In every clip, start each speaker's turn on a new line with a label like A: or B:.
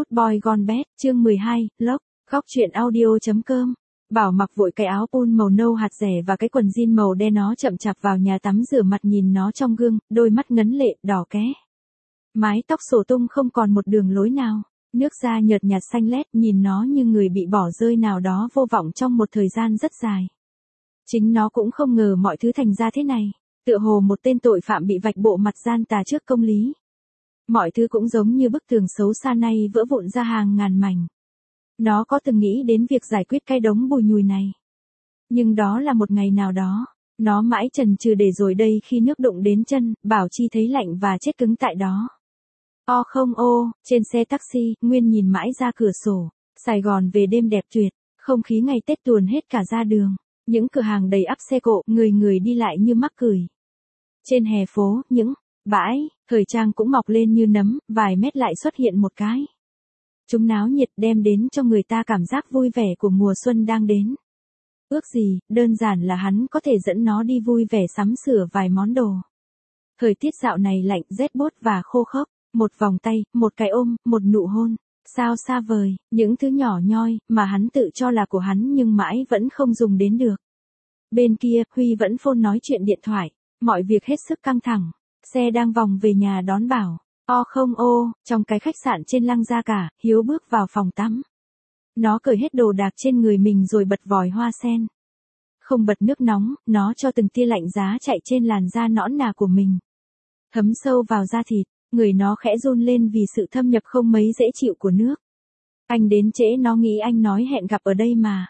A: Good Boy Gone Bad, chương 12, Log, góc truyện audio.com. Bảo mặc vội cái áo pun màu nâu hạt rẻ và cái quần jean màu đen, nó chậm chạp vào nhà tắm rửa mặt, nhìn nó trong gương, đôi mắt ngấn lệ, đỏ ké. Mái tóc xổ tung không còn một đường lối nào, nước da nhợt nhạt xanh lét, nhìn nó như người bị bỏ rơi nào đó vô vọng trong một thời gian rất dài. Chính nó cũng không ngờ mọi thứ thành ra thế này, tựa hồ một tên tội phạm bị vạch bộ mặt gian tà trước công lý. Mọi thứ cũng giống như bức tường xấu xa nay vỡ vụn ra hàng ngàn mảnh. Nó có từng nghĩ đến việc giải quyết cái đống bùi nhùi này. Nhưng đó là một ngày nào đó, nó mãi chần chừ để rồi đây khi nước đụng đến chân, Bảo Chi thấy lạnh và chết cứng tại đó. O không ô, trên xe taxi, Nguyên nhìn mãi ra cửa sổ. Sài Gòn về đêm đẹp tuyệt, không khí ngày Tết tuồn hết cả ra đường. Những cửa hàng đầy ắp xe cộ, người đi lại như mắc cười. Trên hè phố, những bãi thời trang cũng mọc lên như nấm, vài mét lại xuất hiện một cái. Chúng náo nhiệt, đem đến cho người ta cảm giác vui vẻ của mùa xuân đang đến. Ước gì, đơn giản là hắn có thể dẫn nó đi vui vẻ sắm sửa vài món đồ. Thời tiết dạo này lạnh, rét buốt và khô khốc. Một vòng tay, một cái ôm, một nụ hôn. Sao xa vời, những thứ nhỏ nhoi mà hắn tự cho là của hắn nhưng mãi vẫn không dùng đến được. Bên kia, Huy vẫn phone nói chuyện điện thoại. Mọi việc hết sức căng thẳng. Xe đang vòng về nhà đón Bảo. O không ô, trong cái khách sạn trên Lăng Gia Cả, Hiếu bước vào phòng tắm. Nó cởi hết đồ đạc trên người mình rồi bật vòi hoa sen. Không bật nước nóng, nó cho từng tia lạnh giá chạy trên làn da nõn nà của mình. Thấm sâu vào da thịt, người nó khẽ run lên vì sự thâm nhập không mấy dễ chịu của nước. Anh đến trễ, nó nghĩ anh nói hẹn gặp ở đây mà.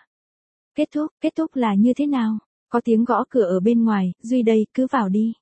A: Kết thúc là như thế nào? Có tiếng gõ cửa ở bên ngoài, Duy đây, cứ vào đi.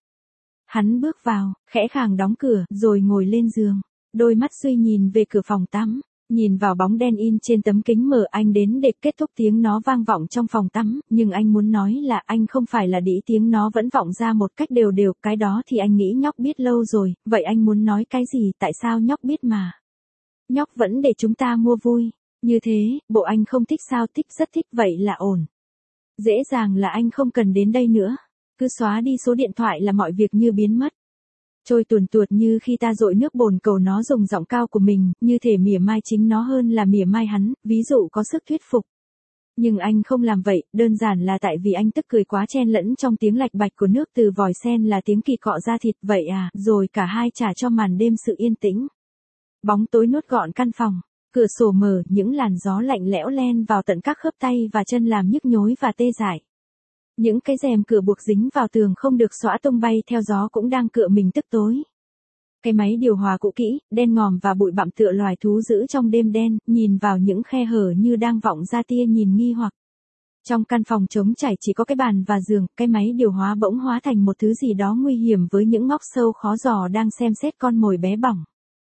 A: Hắn bước vào, khẽ khàng đóng cửa, rồi ngồi lên giường. Đôi mắt Duy nhìn về cửa phòng tắm, nhìn vào bóng đen in trên tấm kính mờ. Anh đến để kết thúc, tiếng nó vang vọng trong phòng tắm, nhưng anh muốn nói là anh không phải là đĩ, tiếng nó vẫn vọng ra một cách đều đều. Cái đó thì anh nghĩ nhóc biết lâu rồi, vậy anh muốn nói cái gì? Tại sao nhóc biết mà? Nhóc vẫn để chúng ta mua vui. Như thế, bộ anh không thích sao? Thích, rất thích, vậy là ổn. Dễ dàng là anh không cần đến đây nữa. Cứ xóa đi số điện thoại là mọi việc như biến mất. Trôi tuồn tuột như khi ta dội nước bồn cầu. Nó dùng giọng cao của mình, như thể mỉa mai chính nó hơn là mỉa mai hắn, ví dụ có sức thuyết phục. Nhưng anh không làm vậy, đơn giản là tại vì anh tức cười quá, chen lẫn trong tiếng lạch bạch của nước từ vòi sen là tiếng kỳ cọ da thịt. Vậy à, rồi cả hai trả cho màn đêm sự yên tĩnh. Bóng tối nuốt gọn căn phòng. Cửa sổ mở, những làn gió lạnh lẽo len vào tận các khớp tay và chân làm nhức nhối và tê dại. Những cái rèm cửa buộc dính vào tường không được xõa tung bay theo gió cũng đang cựa mình tức tối. Cái máy điều hòa cũ kỹ, đen ngòm và bụi bặm tựa loài thú dữ trong đêm đen, nhìn vào những khe hở như đang vọng ra tia nhìn nghi hoặc. Trong căn phòng trống trải chỉ có cái bàn và giường, cái máy điều hòa bỗng hóa thành một thứ gì đó nguy hiểm với những ngóc sâu khó dò đang xem xét con mồi bé bỏng.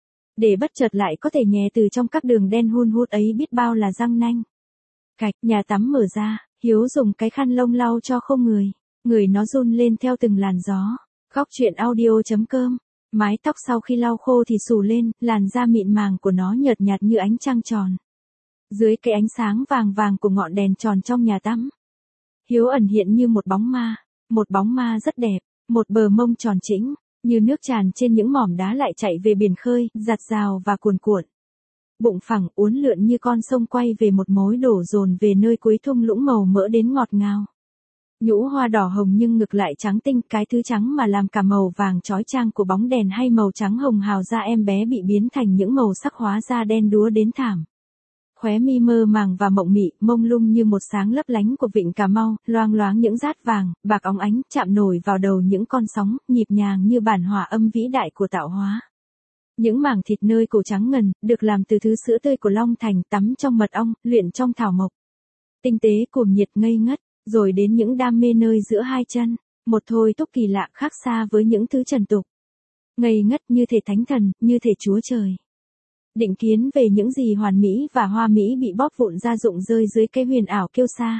A: Để bất chợt lại có thể nhè từ trong các đường đen hun hút ấy biết bao là răng nanh. Cạch, nhà tắm mở ra, Hiếu dùng cái khăn lông lau cho khô người. Người nó run lên theo từng làn gió. Góc truyện audio.com. Mái tóc sau khi lau khô thì xù lên, làn da mịn màng của nó nhợt nhạt như ánh trăng tròn. Dưới cái ánh sáng vàng vàng của ngọn đèn tròn trong nhà tắm, Hiếu ẩn hiện như một bóng ma. Một bóng ma rất đẹp, một bờ mông tròn trĩnh, như nước tràn trên những mỏm đá lại chạy về biển khơi, giặt rào và cuồn cuộn. Bụng phẳng, uốn lượn như con sông quay về một mối đổ dồn về nơi cuối thung lũng màu mỡ đến ngọt ngào. Nhũ hoa đỏ hồng nhưng ngực lại trắng tinh, cái thứ trắng mà làm cả màu vàng chói chang của bóng đèn hay màu trắng hồng hào da em bé bị biến thành những màu sắc hóa ra đen đúa đến thảm. Khóe mi mơ màng và mộng mị, mông lung như một sáng lấp lánh của vịnh Cà Mau, loang loáng những dát vàng, bạc óng ánh, chạm nổi vào đầu những con sóng, nhịp nhàng như bản hòa âm vĩ đại của tạo hóa. Những mảng thịt nơi cổ trắng ngần, được làm từ thứ sữa tươi của Long Thành, tắm trong mật ong, luyện trong thảo mộc. Tinh tế, cuồng nhiệt, ngây ngất, rồi đến những đam mê nơi giữa hai chân, một thôi thúc kỳ lạ khác xa với những thứ trần tục. Ngây ngất như thể thánh thần, như thể Chúa Trời. Định kiến về những gì hoàn mỹ và hoa mỹ bị bóp vụn ra rụng rơi dưới cái huyền ảo kiêu sa.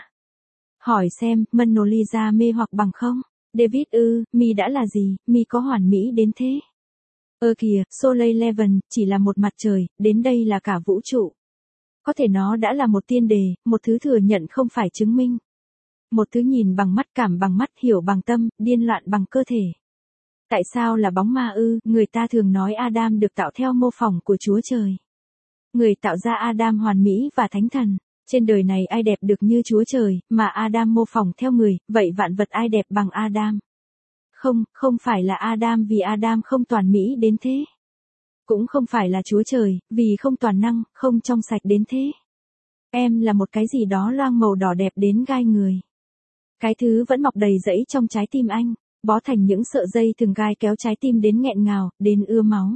A: Hỏi xem, Mona Lisa mê hoặc bằng không? David mi đã là gì, mi có hoàn mỹ đến thế? Kìa, Soleil Levant, chỉ là một mặt trời, đến đây là cả vũ trụ. Có thể nó đã là một tiên đề, một thứ thừa nhận không phải chứng minh. Một thứ nhìn bằng mắt, cảm bằng mắt, hiểu bằng tâm, điên loạn bằng cơ thể. Tại sao là bóng ma ư? Người ta thường nói Adam được tạo theo mô phỏng của Chúa Trời. Người tạo ra Adam hoàn mỹ và thánh thần. Trên đời này ai đẹp được như Chúa Trời, mà Adam mô phỏng theo người, vậy vạn vật ai đẹp bằng Adam? Không, không phải là Adam vì Adam không toàn mỹ đến thế. Cũng không phải là Chúa Trời, vì không toàn năng, không trong sạch đến thế. Em là một cái gì đó loang màu đỏ đẹp đến gai người. Cái thứ vẫn mọc đầy rẫy trong trái tim anh, bó thành những sợi dây thừng gai kéo trái tim đến nghẹn ngào, đến ưa máu.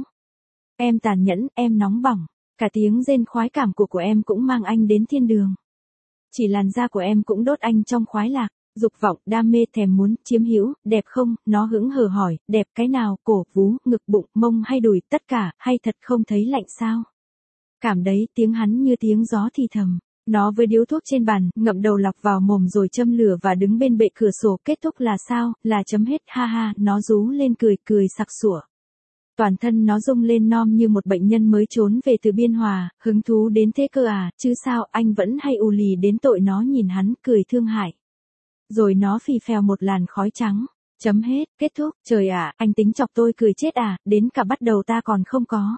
A: Em tàn nhẫn, em nóng bỏng, cả tiếng rên khoái cảm của em cũng mang anh đến thiên đường. Chỉ làn da của em cũng đốt anh trong khoái lạc, dục vọng, đam mê, thèm muốn, chiếm hữu, đẹp không? Nó hững hờ hỏi, đẹp cái nào, cổ, vú, ngực, bụng, mông hay đùi, tất cả, hay thật không thấy lạnh sao? Cảm đấy, tiếng hắn như tiếng gió thì thầm. Nó với điếu thuốc trên bàn, ngậm đầu lọc vào mồm rồi châm lửa và đứng bên bệ cửa sổ. Kết thúc là sao? Là chấm hết, ha ha, nó rú lên cười, cười sặc sủa. Toàn thân nó rung lên non như một bệnh nhân mới trốn về từ Biên Hòa, hứng thú đến thế cơ à, chứ sao, anh vẫn hay ù lì đến tội. Nó nhìn hắn, cười thương hại. Rồi nó phì phèo một làn khói trắng. Chấm hết, kết thúc, trời ạ, anh tính chọc tôi cười chết à, đến cả bắt đầu ta còn không có.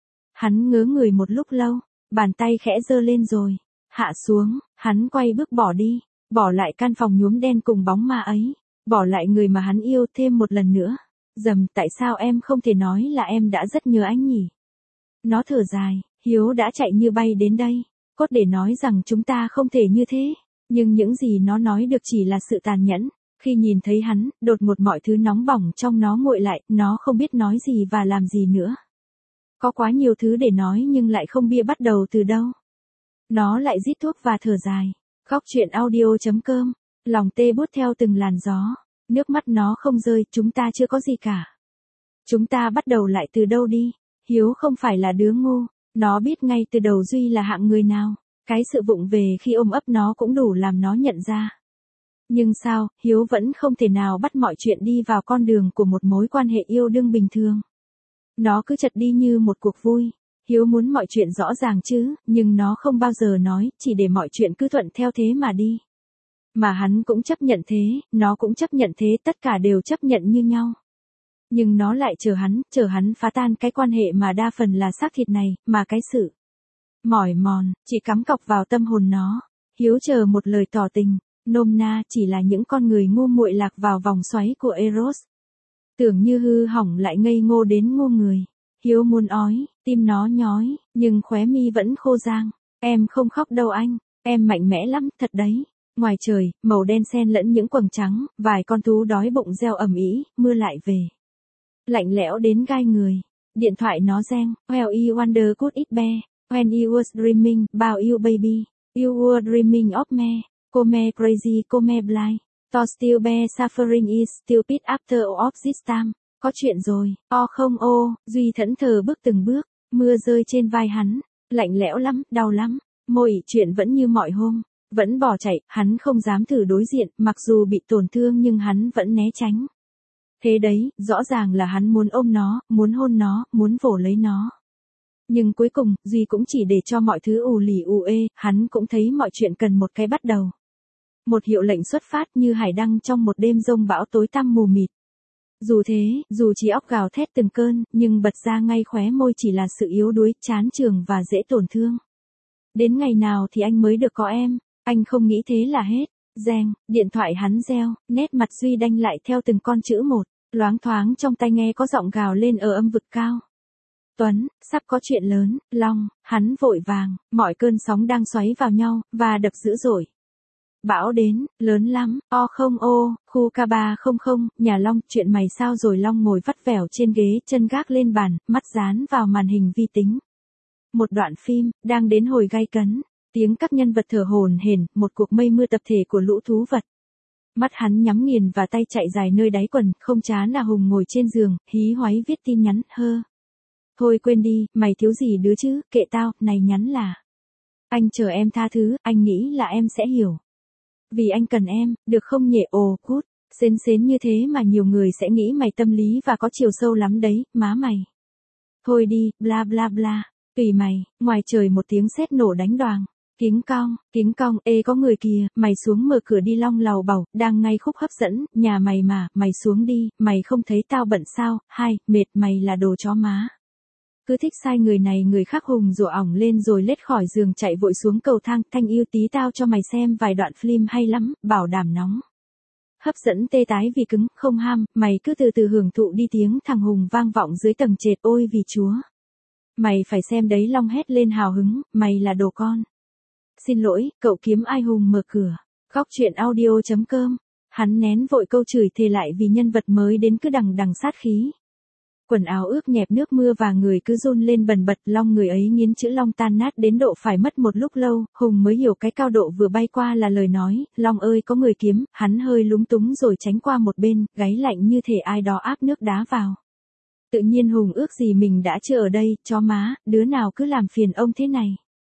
A: Hắn ngớ người một lúc lâu, bàn tay khẽ giơ lên rồi hạ xuống, hắn quay bước bỏ đi, bỏ lại căn phòng nhuốm đen cùng bóng ma ấy, bỏ lại người mà hắn yêu thêm một lần nữa. Tại sao em không thể nói là em đã rất nhớ anh nhỉ? Nó thở dài, Hiếu đã chạy như bay đến đây, cốt để nói rằng chúng ta không thể như thế, nhưng những gì nó nói được chỉ là sự tàn nhẫn. Khi nhìn thấy hắn, đột ngột mọi thứ nóng bỏng trong nó nguội lại, nó không biết nói gì và làm gì nữa. Có quá nhiều thứ để nói nhưng lại không biết bắt đầu từ đâu. Nó lại rít thuốc và thở dài. Góc truyện audio.com. Lòng tê buốt theo từng làn gió. Nước mắt nó không rơi, chúng ta chưa có gì cả. Chúng ta bắt đầu lại từ đâu đi? Hiếu không phải là đứa ngu. Nó biết ngay từ đầu Duy là hạng người nào. Cái sự vụng về khi ôm ấp nó cũng đủ làm nó nhận ra. Nhưng sao, Hiếu vẫn không thể nào bắt mọi chuyện đi vào con đường của một mối quan hệ yêu đương bình thường. Nó cứ chật đi như một cuộc vui. Hiếu muốn mọi chuyện rõ ràng chứ, nhưng nó không bao giờ nói, chỉ để mọi chuyện cứ thuận theo thế mà đi. Mà hắn cũng chấp nhận thế, nó cũng chấp nhận thế, tất cả đều chấp nhận như nhau. Nhưng nó lại chờ hắn phá tan cái quan hệ mà đa phần là xác thịt này, mà cái sự mỏi mòn, chỉ cắm cọc vào tâm hồn nó. Hiếu chờ một lời tỏ tình, nôm na chỉ là những con người ngu muội lạc vào vòng xoáy của Eros. Tưởng như hư hỏng lại ngây ngô đến ngu người. Hiếu muốn ói, tim nó nhói, nhưng khóe mi vẫn khô rang. Em không khóc đâu anh, em mạnh mẽ lắm, thật đấy. Ngoài trời, màu đen xen lẫn những quầng trắng, vài con thú đói bụng reo ầm ĩ, mưa lại về. Lạnh lẽo đến gai người. Điện thoại nó reng, well you wonder could it be, when you were dreaming about you baby, you were dreaming of me, come crazy come blind, to still be suffering is stupid after all of this time. Có chuyện rồi, không Duy thẫn thờ bước từng bước, mưa rơi trên vai hắn, lạnh lẽo lắm, đau lắm, môi chuyện vẫn như mọi hôm, vẫn bỏ chạy, hắn không dám thử đối diện, mặc dù bị tổn thương nhưng hắn vẫn né tránh. Thế đấy, rõ ràng là hắn muốn ôm nó, muốn hôn nó, muốn vồ lấy nó. Nhưng cuối cùng, Duy cũng chỉ để cho mọi thứ ù lì ù ê, hắn cũng thấy mọi chuyện cần một cái bắt đầu. Một hiệu lệnh xuất phát như hải đăng trong một đêm giông bão tối tăm mù mịt. Dù thế, dù trí óc gào thét từng cơn, nhưng bật ra ngay khóe môi chỉ là sự yếu đuối, chán chường và dễ tổn thương. Đến ngày nào thì anh mới được có em, anh không nghĩ thế là hết. Reng, điện thoại hắn reo, nét mặt Duy đanh lại theo từng con chữ một, loáng thoáng trong tai nghe có giọng gào lên ở âm vực cao. Tuấn, sắp có chuyện lớn, Long, hắn vội vàng, mọi cơn sóng đang xoáy vào nhau, và đập dữ dội. Bão đến, lớn lắm, khu K300, nhà Long, chuyện mày sao rồi? Long ngồi vắt vẻo trên ghế, chân gác lên bàn, mắt dán vào màn hình vi tính. Một đoạn phim, đang đến hồi gay cấn, tiếng các nhân vật thở hổn hển, một cuộc mây mưa tập thể của lũ thú vật. Mắt hắn nhắm nghiền và tay chạy dài nơi đáy quần, không chán à. Hùng ngồi trên giường, hí hoáy viết tin nhắn, Thôi quên đi, mày thiếu gì đứa chứ, kệ tao, này nhắn là. Anh chờ em tha thứ, anh nghĩ là em sẽ hiểu. Vì anh cần em, được không nhỉ? Cút, xến như thế mà nhiều người sẽ nghĩ mày tâm lý và có chiều sâu lắm đấy, má mày. Thôi đi, bla bla bla, tùy mày. Ngoài trời một tiếng sét nổ đánh đoàng. Kính cong, có người kìa, mày xuống mở cửa đi. Long lầu bầu, đang ngay khúc hấp dẫn, nhà mày mà, mày xuống đi, mày không thấy tao bận sao? Mệt mày là đồ chó má. Cứ thích sai người này người khác. Hùng rủa ỏng lên rồi lết khỏi giường chạy vội xuống cầu thang. Thanh yêu tí tao cho mày xem vài đoạn phim hay lắm, bảo đảm nóng. Hấp dẫn tê tái vì cứng, không ham, mày cứ từ từ hưởng thụ đi. Tiếng thằng Hùng vang vọng dưới tầng trệt. Ôi vì chúa. Mày phải xem đấy. Long hét lên hào hứng, mày là đồ con. Xin lỗi, cậu kiếm ai? Hùng mở cửa. Góc chuyện audio.com. Hắn nén vội câu chửi thề lại vì nhân vật mới đến cứ đằng đằng sát khí. Quần áo ướt nhẹp nước mưa và người cứ run lên bần bật. Long người ấy nghiến chữ Long tan nát đến độ phải mất một lúc lâu, Hùng mới hiểu cái cao độ vừa bay qua là lời nói. Long ơi có người kiếm. Hắn hơi lúng túng rồi tránh qua một bên, gáy lạnh như thể ai đó áp nước đá vào. Tự nhiên Hùng ước gì mình đã chưa ở đây. Chó má, đứa nào cứ làm phiền ông thế này.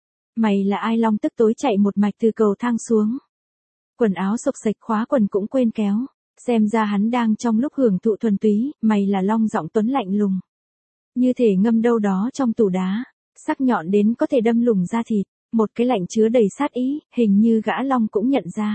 A: Mày là ai? Long tức tối chạy một mạch từ cầu thang xuống. Quần áo xộc xệch, khóa quần cũng quên kéo. Xem ra hắn đang trong lúc hưởng thụ thuần túy. Mày là Long? Giọng Tuấn lạnh lùng. Như thể ngâm đâu đó trong tủ đá. Sắc nhọn đến có thể đâm lủng da thịt. Một cái lạnh chứa đầy sát ý, hình như gã Long cũng nhận ra.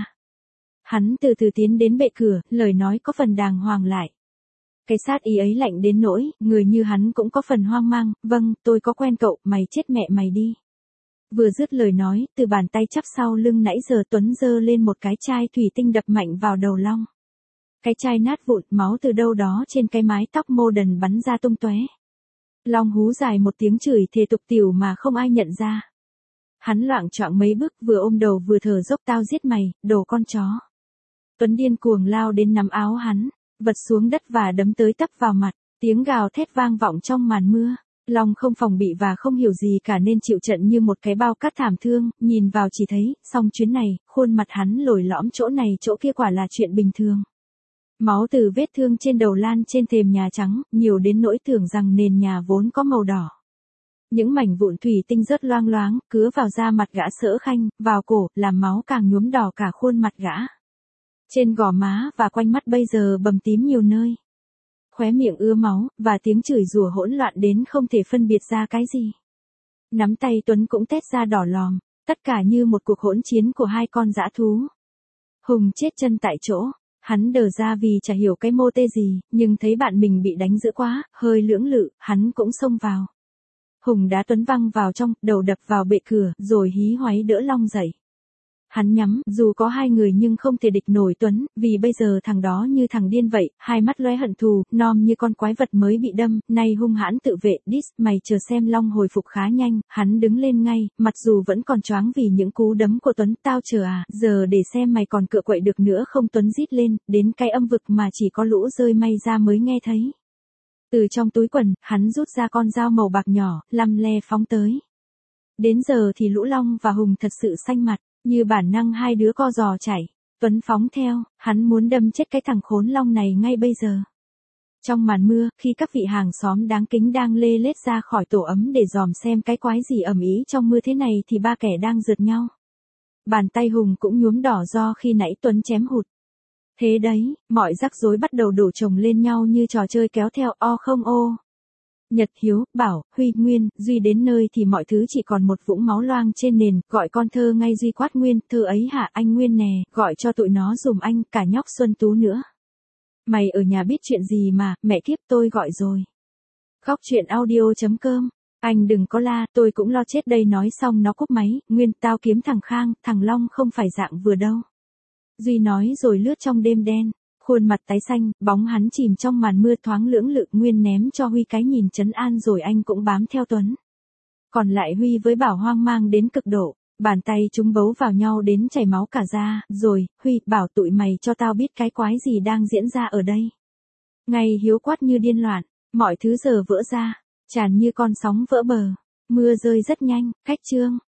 A: Hắn từ từ tiến đến bệ cửa, lời nói có phần đàng hoàng lại. Cái sát ý ấy lạnh đến nỗi, người như hắn cũng có phần hoang mang. Vâng, tôi có quen cậu, mày chết mẹ mày đi. Vừa dứt lời nói, từ bàn tay chắp sau lưng nãy giờ Tuấn giơ lên một cái chai thủy tinh đập mạnh vào đầu Long. Cái chai nát vụn, máu từ đâu đó trên cái mái tóc mô đần bắn ra tung tóe. Long hú dài một tiếng chửi thề tục tĩu mà không ai nhận ra. Hắn loạng choạng mấy bước vừa ôm đầu vừa thở dốc. Tao giết mày, đồ con chó. Tuấn điên cuồng lao đến nắm áo hắn, vật xuống đất và đấm tới tấp vào mặt. Tiếng gào thét vang vọng trong màn mưa. Long không phòng bị và không hiểu gì cả nên chịu trận như một cái bao cát thảm thương. Nhìn vào chỉ thấy, xong chuyến này, khuôn mặt hắn lồi lõm chỗ này chỗ kia quả là chuyện bình thường. Máu từ vết thương trên đầu lan trên thềm nhà trắng, nhiều đến nỗi tưởng rằng nền nhà vốn có màu đỏ. Những mảnh vụn thủy tinh rớt loang loáng, cứa vào da mặt gã sỡ khanh, vào cổ, làm máu càng nhuốm đỏ cả khuôn mặt gã. Trên gò má và quanh mắt bây giờ bầm tím nhiều nơi. Khóe miệng ứa máu, và tiếng chửi rủa hỗn loạn đến không thể phân biệt ra cái gì. Nắm tay Tuấn cũng tét ra đỏ lòm, tất cả như một cuộc hỗn chiến của hai con dã thú. Hùng chết chân tại chỗ, hắn đờ ra vì chả hiểu cái mô tê gì, nhưng thấy bạn mình bị đánh dữ quá, hơi lưỡng lự, hắn cũng xông vào. Hùng đá Tuấn văng vào trong, đầu đập vào bệ cửa, rồi hí hoáy đỡ Long dậy. Hắn nhắm, dù có hai người nhưng không thể địch nổi Tuấn, vì bây giờ thằng đó như thằng điên vậy, hai mắt lóe hận thù, nom như con quái vật mới bị đâm, nay hung hãn tự vệ. Mày chờ xem. Long hồi phục khá nhanh, hắn đứng lên ngay, mặc dù vẫn còn choáng vì những cú đấm của Tuấn. Tao chờ à, giờ để xem mày còn cựa quậy được nữa không? Tuấn rít lên, đến cái âm vực mà chỉ có lũ rơi may ra mới nghe thấy. Từ trong túi quần, hắn rút ra con dao màu bạc nhỏ, lăm le phóng tới. Đến giờ thì lũ Long và Hùng thật sự xanh mặt. Như bản năng hai đứa co giò chạy. Tuấn phóng theo, hắn muốn đâm chết cái thằng khốn Long này ngay bây giờ. Trong màn mưa, khi các vị hàng xóm đáng kính đang lê lết ra khỏi tổ ấm để dòm xem cái quái gì ầm ĩ trong mưa thế này thì ba kẻ đang rượt nhau. Bàn tay Hùng cũng nhuốm đỏ do khi nãy Tuấn chém hụt. Thế đấy, mọi rắc rối bắt đầu đổ chồng lên nhau như trò chơi kéo theo. O không ô. Nhật, Hiếu, Bảo, Huy, Nguyên, Duy đến nơi thì mọi thứ chỉ còn một vũng máu loang trên nền. Gọi con Thơ ngay. Duy quát Nguyên, Thơ ấy hả? Anh Nguyên nè, gọi cho tụi nó dùm anh, cả nhóc Xuân Tú nữa. Mày ở nhà biết chuyện gì mà, mẹ kiếp tôi gọi rồi. Góc chuyện audio.com. Anh đừng có la, tôi cũng lo chết đây. Nói xong nó cúp máy. Nguyên, tao kiếm thằng Khang, thằng Long không phải dạng vừa đâu. Duy nói rồi lướt trong đêm đen. Khuôn mặt tái xanh, bóng hắn chìm trong màn mưa thoáng lưỡng lự. Nguyên ném cho Huy cái nhìn trấn an rồi anh cũng bám theo Tuấn. Còn lại Huy với Bảo hoang mang đến cực độ, bàn tay chúng bấu vào nhau đến chảy máu cả da. Rồi, Huy, Bảo tụi mày cho tao biết cái quái gì đang diễn ra ở đây. Ngay Hiếu quát như điên loạn, mọi thứ giờ vỡ ra, tràn như con sóng vỡ bờ. Mưa rơi rất nhanh, cách chương.